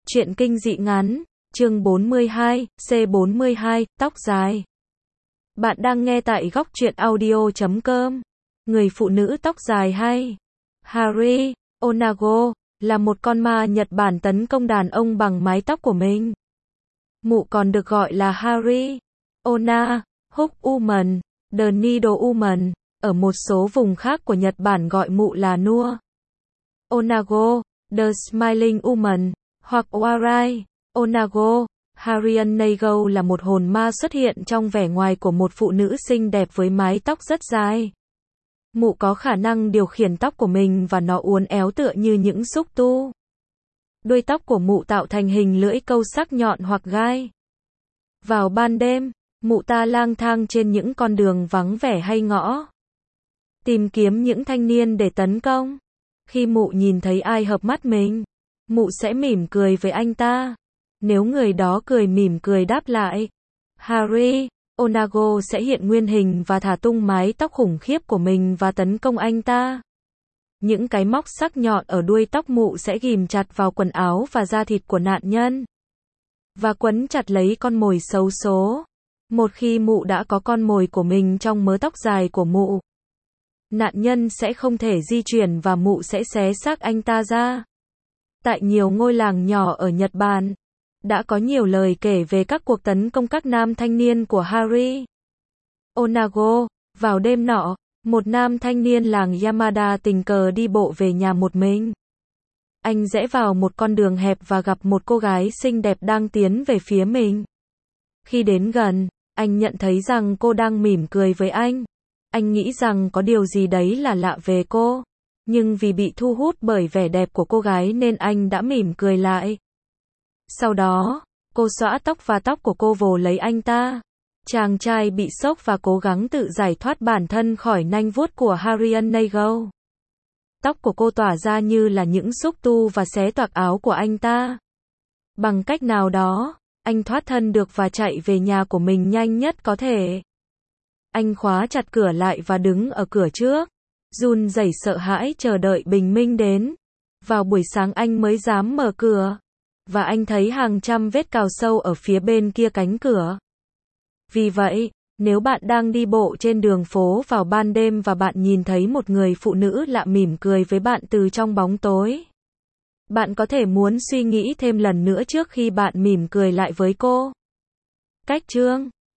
Truyện kinh dị ngắn, chương 42, C42, tóc dài. Bạn đang nghe tại góc truyện audio.com. Người phụ nữ tóc dài hay Haru Onago là một con ma Nhật Bản tấn công đàn ông bằng mái tóc của mình. Mụ còn được gọi là Haru Ona Hook Woman, The Needle Woman. Ở một số vùng khác của Nhật Bản gọi mụ là Nua Onago, The Smiling Woman, hoặc Warai Onago. Harian Neigo là một hồn ma xuất hiện trong vẻ ngoài của một phụ nữ xinh đẹp với mái tóc rất dài. Mụ có khả năng điều khiển tóc của mình và nó uốn éo tựa như những xúc tu. Đuôi tóc của mụ tạo thành hình lưỡi câu sắc nhọn hoặc gai. Vào ban đêm, mụ ta lang thang trên những con đường vắng vẻ hay ngõ, tìm kiếm những thanh niên để tấn công. Khi mụ nhìn thấy ai hợp mắt mình, mụ sẽ mỉm cười với anh ta. Nếu người đó cười mỉm cười đáp lại, Haru Onago sẽ hiện nguyên hình và thả tung mái tóc khủng khiếp của mình và tấn công anh ta. Những cái móc sắc nhọn ở đuôi tóc mụ sẽ ghìm chặt vào quần áo và da thịt của nạn nhân và quấn chặt lấy con mồi xấu số. Một khi mụ đã có con mồi của mình trong mớ tóc dài của mụ, nạn nhân sẽ không thể di chuyển và mụ sẽ xé xác anh ta ra. Tại nhiều ngôi làng nhỏ ở Nhật Bản, đã có nhiều lời kể về các cuộc tấn công các nam thanh niên của Haru Onago. Vào đêm nọ, một nam thanh niên làng Yamada tình cờ đi bộ về nhà một mình. Anh rẽ vào một con đường hẹp và gặp một cô gái xinh đẹp đang tiến về phía mình. Khi đến gần, anh nhận thấy rằng cô đang mỉm cười với anh. Anh nghĩ rằng có điều gì đấy là lạ về cô, nhưng vì bị thu hút bởi vẻ đẹp của cô gái nên anh đã mỉm cười lại. Sau đó, cô xõa tóc và tóc của cô vồ lấy anh ta. Chàng trai bị sốc và cố gắng tự giải thoát bản thân khỏi nanh vuốt của Harian Neigo. Tóc của cô tỏa ra như là những xúc tu và xé toạc áo của anh ta. Bằng cách nào đó, anh thoát thân được và chạy về nhà của mình nhanh nhất có thể. Anh khóa chặt cửa lại và đứng ở cửa trước, run rẩy sợ hãi chờ đợi bình minh đến. Vào buổi sáng anh mới dám mở cửa, và anh thấy hàng trăm vết cào sâu ở phía bên kia cánh cửa. Vì vậy, nếu bạn đang đi bộ trên đường phố vào ban đêm và bạn nhìn thấy một người phụ nữ lạ mỉm cười với bạn từ trong bóng tối, bạn có thể muốn suy nghĩ thêm lần nữa trước khi bạn mỉm cười lại với cô. Cách chương